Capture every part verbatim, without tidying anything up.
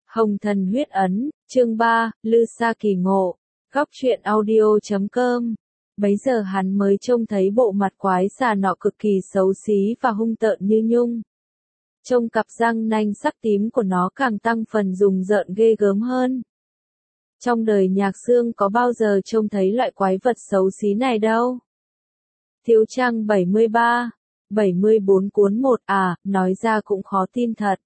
Hồng Thần Huyết Ấn, chương ba, Lư Sa Kỳ Ngộ, góc truyện audio chấm com. Bấy giờ hắn mới trông thấy bộ mặt quái xà nọ cực kỳ xấu xí và hung tợn như nhung. Trông cặp răng nanh sắc tím của nó càng tăng phần rùng rợn ghê gớm hơn. Trong đời Nhạc Xương có bao giờ trông thấy loại quái vật xấu xí này đâu. Thiếu trang bảy mươi ba, bảy mươi bốn cuốn một à, nói ra cũng khó tin thật.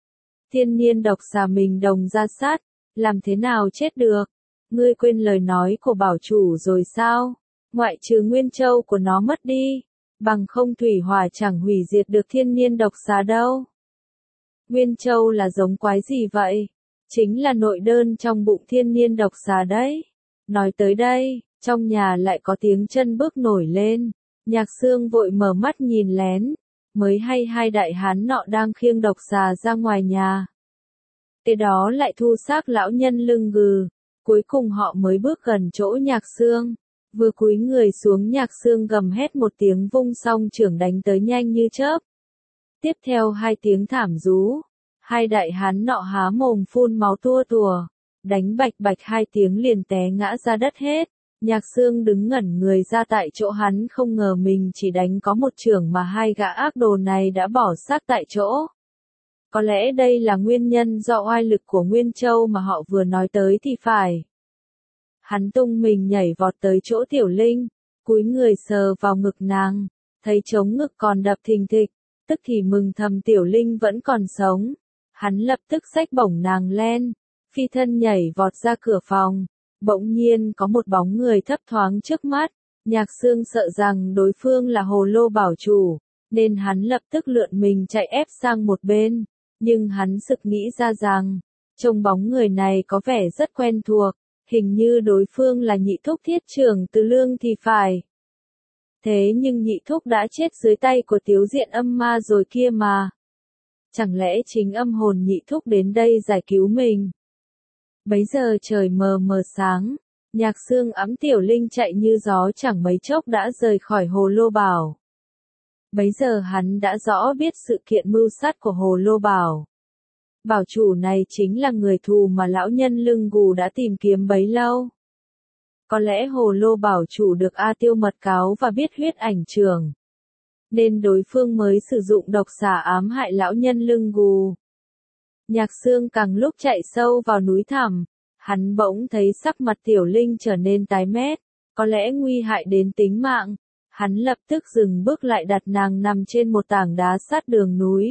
Thiên niên độc xà mình đồng ra sát, làm thế nào chết được? Ngươi quên lời nói của bảo chủ rồi sao? Ngoại trừ nguyên châu của nó mất đi, bằng không thủy hỏa chẳng hủy diệt được thiên niên độc xà đâu. Nguyên châu là giống quái gì vậy? Chính là nội đơn trong bụng thiên niên độc xà đấy. Nói tới đây, trong nhà lại có tiếng chân bước nổi lên. Nhạc Xương vội mở mắt nhìn lén, mới hay hai đại hán nọ đang khiêng độc xà ra ngoài nhà. Kế đó lại thu xác lão nhân lưng gừ, cuối cùng họ mới bước gần chỗ Nhạc Xương. Vừa cúi người xuống Nhạc Xương gầm hét một tiếng vung song chưởng đánh tới nhanh như chớp. Tiếp theo hai tiếng thảm rú, hai đại hán nọ há mồm phun máu tua tùa, đánh bạch bạch hai tiếng liền té ngã ra đất hết. Nhạc Xương đứng ngẩn người ra tại chỗ, hắn không ngờ mình chỉ đánh có một chưởng mà hai gã ác đồ này đã bỏ xác tại chỗ. Có lẽ đây là nguyên nhân do oai lực của Nguyên Châu mà họ vừa nói tới thì phải. Hắn tung mình nhảy vọt tới chỗ Tiểu Linh, cúi người sờ vào ngực nàng, thấy trống ngực còn đập thình thịch, tức thì mừng thầm Tiểu Linh vẫn còn sống. Hắn lập tức xách bổng nàng lên, phi thân nhảy vọt ra cửa phòng. Bỗng nhiên có một bóng người thấp thoáng trước mắt, Nhạc Xương sợ rằng đối phương là Hồ Lô bảo chủ, nên hắn lập tức lượn mình chạy ép sang một bên, nhưng hắn sực nghĩ ra rằng, trông bóng người này có vẻ rất quen thuộc, hình như đối phương là Nhị Thúc Thiết Trưởng Từ Lương thì phải. Thế nhưng Nhị Thúc đã chết dưới tay của Tiếu Diện Âm Ma rồi kia mà. Chẳng lẽ chính âm hồn Nhị Thúc đến đây giải cứu mình? Bấy giờ trời mờ mờ sáng, Nhạc Xương ẵm Tiểu Linh chạy như gió, chẳng mấy chốc đã rời khỏi Hồ Lô Bảo. Bấy giờ hắn đã rõ biết sự kiện mưu sát của Hồ Lô Bảo. Bảo chủ này chính là người thù mà lão nhân lưng gù đã tìm kiếm bấy lâu. Có lẽ Hồ Lô Bảo chủ được A Tiêu mật cáo và biết huyết ảnh trường, nên đối phương mới sử dụng độc xà ám hại lão nhân lưng gù. Nhạc Xương càng lúc chạy sâu vào núi thẳm, hắn bỗng thấy sắc mặt Tiểu Linh trở nên tái mét, có lẽ nguy hại đến tính mạng. Hắn lập tức dừng bước lại, đặt nàng nằm trên một tảng đá sát đường núi.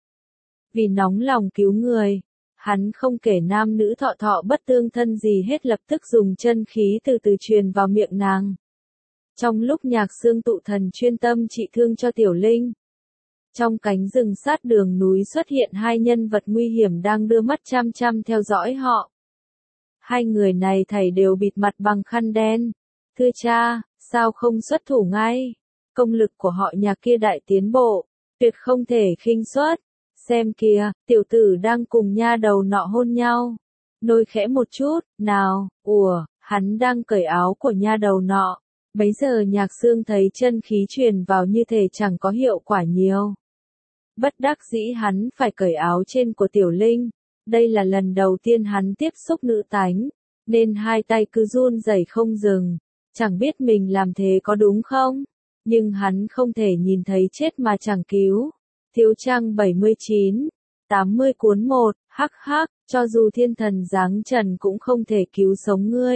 Vì nóng lòng cứu người, hắn không kể nam nữ thọ thọ bất tương thân gì hết, lập tức dùng chân khí từ từ truyền vào miệng nàng. Trong lúc Nhạc Xương tụ thần chuyên tâm trị thương cho Tiểu Linh, trong cánh rừng sát đường núi xuất hiện hai nhân vật nguy hiểm đang đưa mắt chăm chăm theo dõi họ. Hai người này thảy đều bịt mặt bằng khăn đen. Thưa cha, sao không xuất thủ ngay? Công lực của họ Nhạc kia đại tiến bộ, tuyệt không thể khinh suất. Xem kìa, tiểu tử đang cùng nha đầu nọ hôn nhau. Nôi khẽ một chút, nào, ủa, hắn đang cởi áo của nha đầu nọ. Bấy giờ Nhạc Xương thấy chân khí truyền vào như thể chẳng có hiệu quả nhiều. Bất đắc dĩ hắn phải cởi áo trên của Tiểu Linh. Đây là lần đầu tiên hắn tiếp xúc nữ tánh, nên hai tay cứ run rẩy không dừng. Chẳng biết mình làm thế có đúng không? Nhưng hắn không thể nhìn thấy chết mà chẳng cứu. Thiếu trang bảy mươi chín, tám mươi cuốn một, hắc hắc, cho dù thiên thần giáng trần cũng không thể cứu sống ngươi.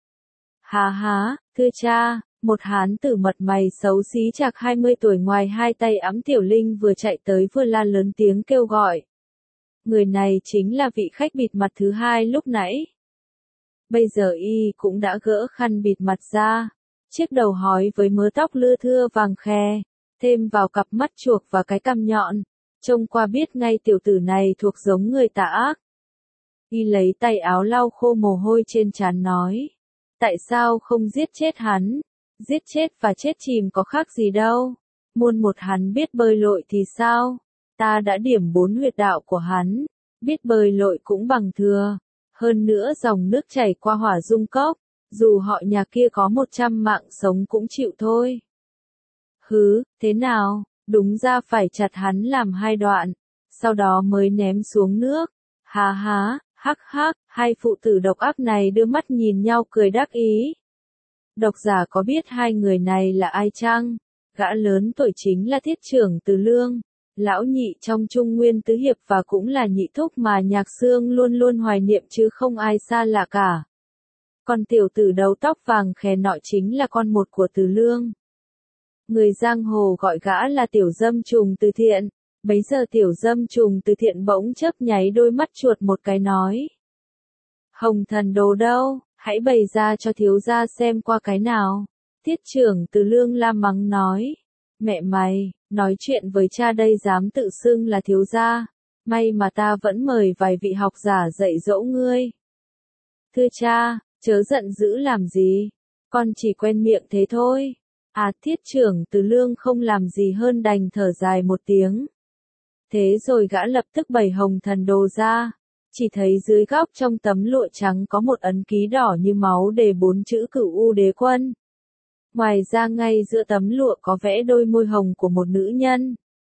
Hà há, thưa cha, một hán tử mật mày xấu xí chạc hai mươi tuổi ngoài hai tay ẵm Tiểu Linh vừa chạy tới vừa la lớn tiếng kêu gọi. Người này chính là vị khách bịt mặt thứ hai lúc nãy. Bây giờ y cũng đã gỡ khăn bịt mặt ra, chiếc đầu hói với mớ tóc lưa thưa vàng khè, thêm vào cặp mắt chuộc và cái cằm nhọn, trông qua biết ngay tiểu tử này thuộc giống người tà ác. Y lấy tay áo lau khô mồ hôi trên trán nói, tại sao không giết chết hắn? Giết chết và chết chìm có khác gì đâu. Muôn một hắn biết bơi lội thì sao? Ta đã điểm bốn huyệt đạo của hắn, biết bơi lội cũng bằng thừa. Hơn nữa dòng nước chảy qua Hỏa Dung Cốc, dù họ nhà kia có một trăm mạng sống cũng chịu thôi. Hứ, thế nào, đúng ra phải chặt hắn làm hai đoạn, sau đó mới ném xuống nước. Hà há, Hắc hắc, hai phụ tử độc ác này đưa mắt nhìn nhau cười đắc ý. Độc giả có biết hai người này là ai chăng? Gã lớn tuổi chính là Thiết Trưởng Từ Lương, lão nhị trong Trung Nguyên Tứ Hiệp và cũng là nhị thúc mà Nhạc Xương luôn luôn hoài niệm chứ không ai xa lạ cả. Còn tiểu tử đầu tóc vàng khè nọ chính là con một của Từ Lương. Người giang hồ gọi gã là Tiểu Dâm Trùng Từ Thiện. Bấy giờ Tiểu Dâm Trùng Từ Thiện bỗng chớp nháy đôi mắt chuột một cái nói. Hồng thần đồ đâu, hãy bày ra cho thiếu gia xem qua cái nào. Thiết Trưởng Từ Lương la mắng nói. Mẹ mày, nói chuyện với cha đây dám tự xưng là thiếu gia. May mà ta vẫn mời vài vị học giả dạy dỗ ngươi. Thưa cha, chớ giận dữ làm gì, con chỉ quen miệng thế thôi. À, Thiết Trưởng Từ Lương không làm gì hơn đành thở dài một tiếng. Thế rồi gã lập tức bày hồng thần đồ ra. Chỉ thấy dưới góc trong tấm lụa trắng có một ấn ký đỏ như máu đề bốn chữ Cửu U Đế Quân. Ngoài ra ngay giữa tấm lụa có vẽ đôi môi hồng của một nữ nhân.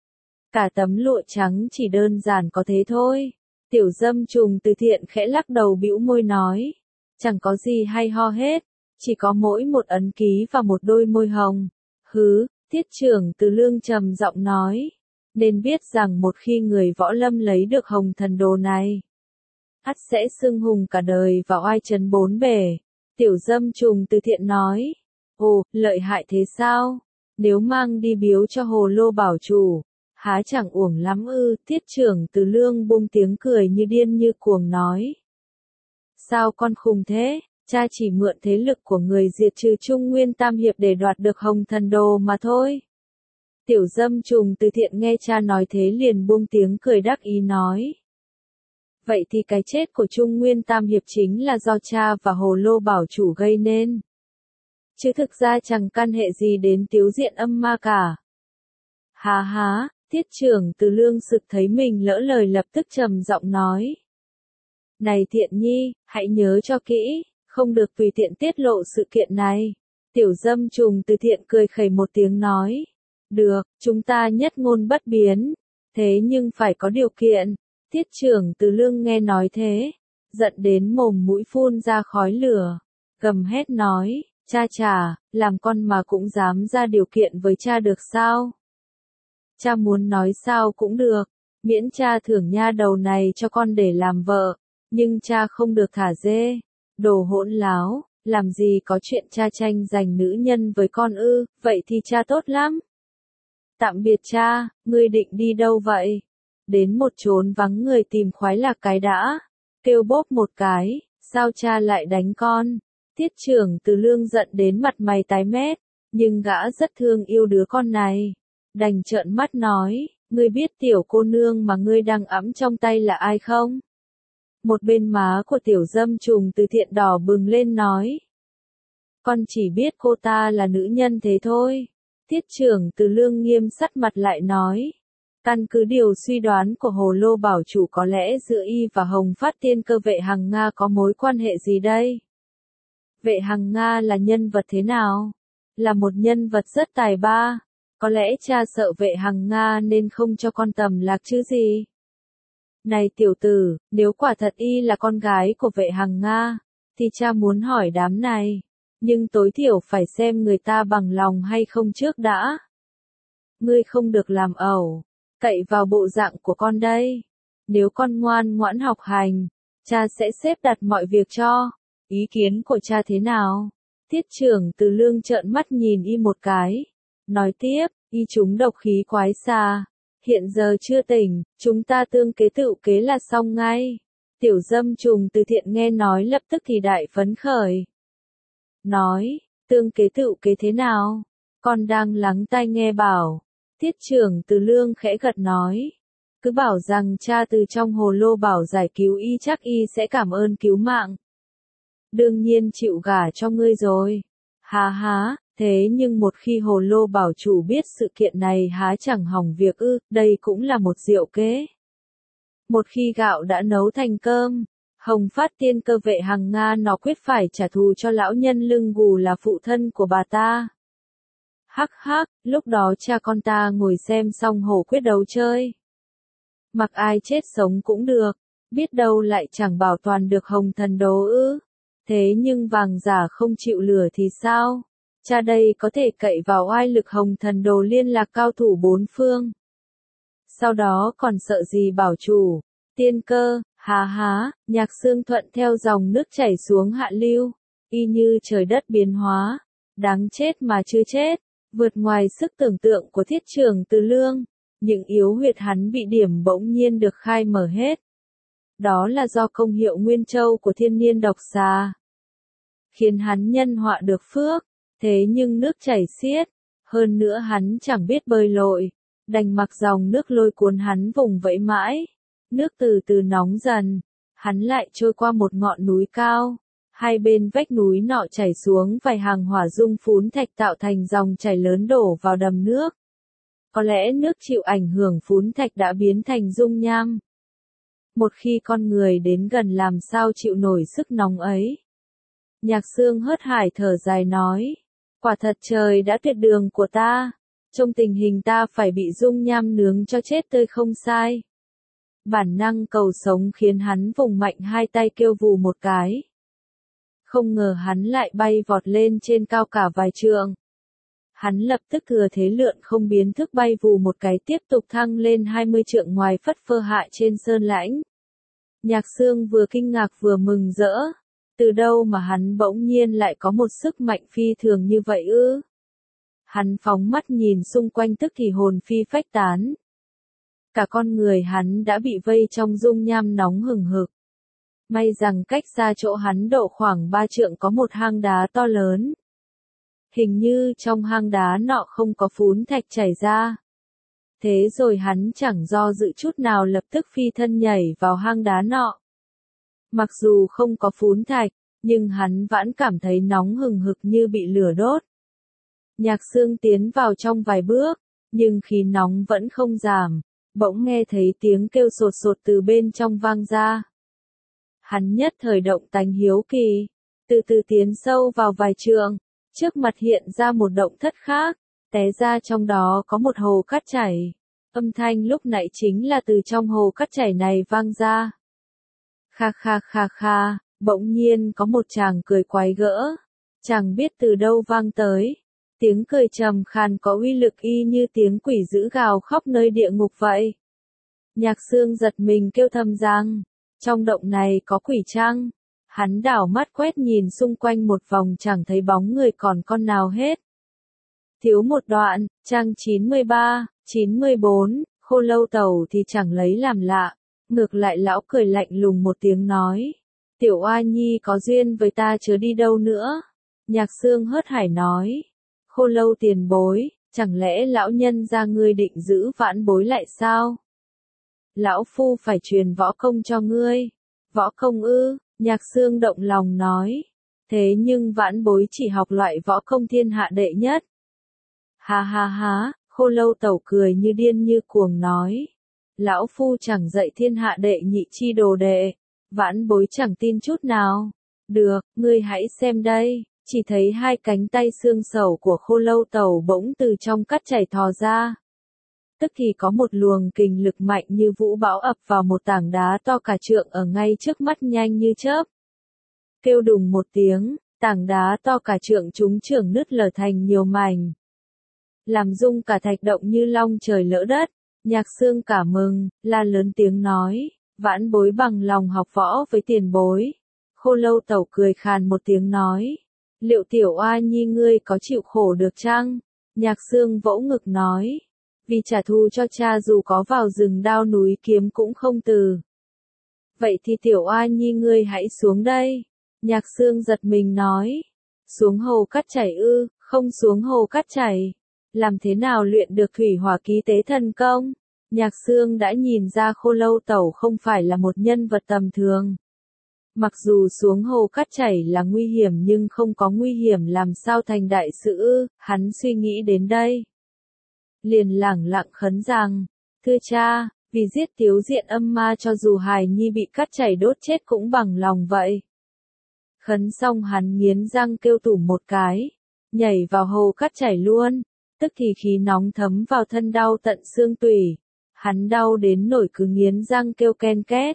Cả tấm lụa trắng chỉ đơn giản có thế thôi. Tiểu Dâm Trùng Từ Thiện khẽ lắc đầu bĩu môi nói. Chẳng có gì hay ho hết. Chỉ có mỗi một ấn ký và một đôi môi hồng. Hứ, Thiết Trưởng Từ Lương trầm giọng nói. Nên biết rằng một khi người võ lâm lấy được hồng thần đồ này, ắt sẽ xưng hùng cả đời và oai trấn bốn bể. Tiểu Dâm Trùng Từ Thiện nói. Ồ, lợi hại thế sao? Nếu mang đi biếu cho Hồ Lô bảo chủ, há chẳng uổng lắm ư? Thiết Trưởng Từ Lương buông tiếng cười như điên như cuồng nói. Sao con khùng thế? Cha chỉ mượn thế lực của người diệt trừ Trung Nguyên Tam Hiệp để đoạt được hồng thần đồ mà thôi. Tiểu Dâm Trùng Từ Thiện nghe cha nói thế liền buông tiếng cười đắc ý nói. Vậy thì cái chết của Trung Nguyên Tam Hiệp chính là do cha và Hồ Lô bảo chủ gây nên. Chứ thực ra chẳng căn hệ gì đến Tiếu Diện Âm Ma cả. Há há, Thiết Trưởng Từ Lương sực thấy mình lỡ lời lập tức trầm giọng nói. Này Thiện Nhi, hãy nhớ cho kỹ, không được tùy tiện tiết lộ sự kiện này. Tiểu Dâm Trùng Từ Thiện cười khẩy một tiếng nói. Được, chúng ta nhất ngôn bất biến. Thế nhưng phải có điều kiện. Thiết Trưởng Từ Lương nghe nói thế, giận đến mồm mũi phun ra khói lửa, gầm hét nói. Cha chà, làm con mà cũng dám ra điều kiện với cha được sao? Cha muốn nói sao cũng được, miễn cha thưởng nha đầu này cho con để làm vợ, nhưng cha không được thả dê. Đồ hỗn láo, làm gì có chuyện cha tranh giành nữ nhân với con ư, vậy thì cha tốt lắm. Tạm biệt cha, ngươi định đi đâu vậy? Đến một chốn vắng người tìm khoái lạc cái đã. Kêu bốp một cái, sao cha lại đánh con? Thiết Trưởng Từ Lương giận đến mặt mày tái mét, nhưng gã rất thương yêu đứa con này. Đành trợn mắt nói, ngươi biết tiểu cô nương mà ngươi đang ẵm trong tay là ai không? Một bên má của Tiểu Dâm Trùng Từ Thiện đỏ bừng lên nói. Con chỉ biết cô ta là nữ nhân thế thôi. Thiết Trưởng Từ Lương nghiêm sắt mặt lại nói. Căn cứ điều suy đoán của Hồ Lô bảo chủ có lẽ giữa y và Hồng Phát Tiên Cơ Vệ Hằng Nga có mối quan hệ gì đây? Vệ Hằng Nga là nhân vật thế nào? Là một nhân vật rất tài ba. Có lẽ cha sợ Vệ Hằng Nga nên không cho con tầm lạc chứ gì? Này tiểu tử, nếu quả thật y là con gái của Vệ Hằng Nga, thì cha muốn hỏi đám này. Nhưng tối thiểu phải xem người ta bằng lòng hay không trước đã. Ngươi không được làm ẩu, cậy vào bộ dạng của con đây. Nếu con ngoan ngoãn học hành, cha sẽ xếp đặt mọi việc cho. Ý kiến của cha thế nào? Thiết Trưởng Từ Lương trợn mắt nhìn y một cái. Nói tiếp, y trúng độc khí quái xà. Hiện giờ chưa tỉnh, chúng ta tương kế tựu kế là xong ngay. Tiểu Dâm Trùng Từ Thiện nghe nói lập tức thì đại phấn khởi. Nói, tương kế tựu kế thế nào? Con đang lắng tai nghe bảo. Thiết Trưởng Từ Lương khẽ gật nói. Cứ bảo rằng cha từ trong Hồ Lô bảo giải cứu y chắc y sẽ cảm ơn cứu mạng. Đương nhiên chịu gả cho ngươi rồi. Há há, thế nhưng một khi Hồ Lô bảo chủ biết sự kiện này há chẳng hỏng việc ư, đây cũng là một diệu kế. Một khi gạo đã nấu thành cơm, Hồng Phát Tiên Cơ Vệ Hằng Nga nó quyết phải trả thù cho lão nhân lưng gù là phụ thân của bà ta. Hắc hắc, lúc đó cha con ta ngồi xem xong hổ quyết đấu chơi. Mặc ai chết sống cũng được, biết đâu lại chẳng bảo toàn được hồng thần đồ ư. Thế nhưng vàng giả không chịu lửa thì sao? Cha đây có thể cậy vào oai lực hồng thần đồ liên lạc cao thủ bốn phương. Sau đó còn sợ gì bảo chủ, tiên cơ, há há, Nhạc Xương thuận theo dòng nước chảy xuống hạ lưu, y như trời đất biến hóa, đáng chết mà chưa chết, vượt ngoài sức tưởng tượng của Thiết Trường Từ Lương, những yếu huyệt hắn bị điểm bỗng nhiên được khai mở hết. Đó là do công hiệu nguyên châu của thiên niên độc xà, khiến hắn nhân họa được phước, thế nhưng nước chảy xiết, hơn nữa hắn chẳng biết bơi lội, đành mặc dòng nước lôi cuốn hắn vùng vẫy mãi. Nước từ từ nóng dần, hắn lại trôi qua một ngọn núi cao, hai bên vách núi nọ chảy xuống vài hàng hỏa dung phún thạch tạo thành dòng chảy lớn đổ vào đầm nước. Có lẽ nước chịu ảnh hưởng phún thạch đã biến thành dung nham. Một khi con người đến gần làm sao chịu nổi sức nóng ấy. Nhạc Xương hớt hải thở dài nói, quả thật trời đã tuyệt đường của ta, trong tình hình ta phải bị dung nham nướng cho chết tươi không sai. Bản năng cầu sống khiến hắn vùng mạnh hai tay kêu vù một cái. Không ngờ hắn lại bay vọt lên trên cao cả vài trượng. Hắn lập tức thừa thế lượn không biến thức bay vù một cái tiếp tục thăng lên hai mươi trượng ngoài phất phơ hạ trên sơn lãnh. Nhạc Xương vừa kinh ngạc vừa mừng rỡ. Từ đâu mà hắn bỗng nhiên lại có một sức mạnh phi thường như vậy ư? Hắn phóng mắt nhìn xung quanh tức thì hồn phi phách tán. Cả con người hắn đã bị vây trong dung nham nóng hừng hực. May rằng cách xa chỗ hắn độ khoảng ba trượng có một hang đá to lớn. Hình như trong hang đá nọ không có phún thạch chảy ra. Thế rồi hắn chẳng do dự chút nào lập tức phi thân nhảy vào hang đá nọ. Mặc dù không có phún thạch, nhưng hắn vẫn cảm thấy nóng hừng hực như bị lửa đốt. Nhạc Xương tiến vào trong vài bước, nhưng khí nóng vẫn không giảm, bỗng nghe thấy tiếng kêu sột sột từ bên trong vang ra. Hắn nhất thời động tánh hiếu kỳ, từ từ tiến sâu vào vài trượng, trước mặt hiện ra một động thất khác, té ra trong đó có một hồ cát chảy. Âm thanh lúc nãy chính là từ trong hồ cát chảy này vang ra. Kha kha kha kha, bỗng nhiên có một chàng cười quái gỡ, chẳng biết từ đâu vang tới. Tiếng cười trầm khàn có uy lực y như tiếng quỷ dữ gào khóc nơi địa ngục vậy. Nhạc Xương giật mình kêu thầm rằng, trong động này có quỷ chăng? Hắn đảo mắt quét nhìn xung quanh một vòng chẳng thấy bóng người còn con nào hết. Thiếu một đoạn, trang chín mươi ba, chín mươi bốn, Khô Lâu Tẩu thì chẳng lấy làm lạ. Ngược lại lão cười lạnh lùng một tiếng nói, tiểu oa nhi có duyên với ta chớ đi đâu nữa. Nhạc Xương hớt hải nói, Khô Lâu tiền bối, chẳng lẽ lão nhân gia ngươi định giữ vãn bối lại sao? Lão phu phải truyền võ công cho ngươi. Võ công ư? Nhạc Xương động lòng nói, thế nhưng vãn bối chỉ học loại võ công thiên hạ đệ nhất. Ha ha ha, Khô Lâu Tẩu cười như điên như cuồng nói, lão phu chẳng dạy thiên hạ đệ nhị chi đồ đệ, vãn bối chẳng tin chút nào. Được, ngươi hãy xem đây. Chỉ thấy hai cánh tay xương sầu của Khô Lâu Tẩu bỗng từ trong cát chảy thò ra. Tức thì có một luồng kình lực mạnh như vũ bão ập vào một tảng đá to cả trượng ở ngay trước mắt nhanh như chớp. Kêu đùng một tiếng, tảng đá to cả trượng trúng chưởng nứt lở thành nhiều mảnh. Làm rung cả thạch động như long trời lỡ đất. Nhạc Xương cả mừng, la lớn tiếng nói, vãn bối bằng lòng học võ với tiền bối. Khô Lâu Tẩu cười khàn một tiếng nói, liệu tiểu oa nhi ngươi có chịu khổ được chăng? Nhạc Xương vỗ ngực nói, vì trả thù cho cha dù có vào rừng đao núi kiếm cũng không từ. Vậy thì tiểu oa nhi ngươi hãy xuống đây. Nhạc Xương giật mình nói, xuống hồ cát chảy ư? Không xuống hồ cát chảy. Làm thế nào luyện được thủy hỏa ký tế thần công? Nhạc Xương đã nhìn ra Khô Lâu Tẩu không phải là một nhân vật tầm thường. Mặc dù xuống hồ cát chảy là nguy hiểm nhưng không có nguy hiểm làm sao thành đại sự ư, hắn suy nghĩ đến đây. Liền lẳng lặng khấn rằng, thưa cha, vì giết Tiếu Diện âm ma cho dù hài nhi bị cát chảy đốt chết cũng bằng lòng vậy. Khấn xong hắn nghiến răng kêu tủm một cái, nhảy vào hồ cát chảy luôn, tức thì khí nóng thấm vào thân đau tận xương tủy. Hắn đau đến nổi cứ nghiến răng kêu ken két,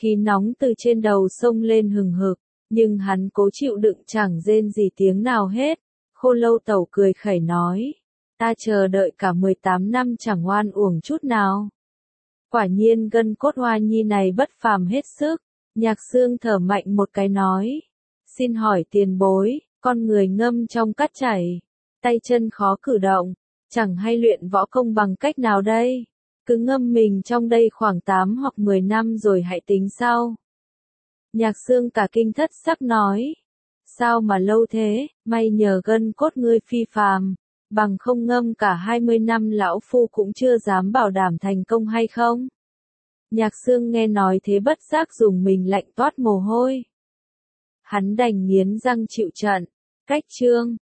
Khí nóng từ trên đầu sông lên hừng hực, nhưng hắn cố chịu đựng chẳng rên gì tiếng nào hết. Khô Lâu Tẩu cười khẩy nói, ta chờ đợi cả mười tám năm chẳng oan uổng chút nào. Quả nhiên gân cốt Hoa Nhi này bất phàm hết sức. Nhạc Xương thở mạnh một cái nói, xin hỏi tiền bối, con người ngâm trong cát chảy, tay chân khó cử động, chẳng hay luyện võ công bằng cách nào đây? Cứ ngâm mình trong đây khoảng tám hoặc mười năm rồi hãy tính sau. Nhạc Xương cả kinh thất sắc nói, sao mà lâu thế, may nhờ gân cốt ngươi phi phàm, bằng không ngâm cả hai mươi năm lão phu cũng chưa dám bảo đảm thành công hay không? Nhạc Xương nghe nói thế bất giác dùng mình lạnh toát mồ hôi. Hắn đành nghiến răng chịu trận. Cách chương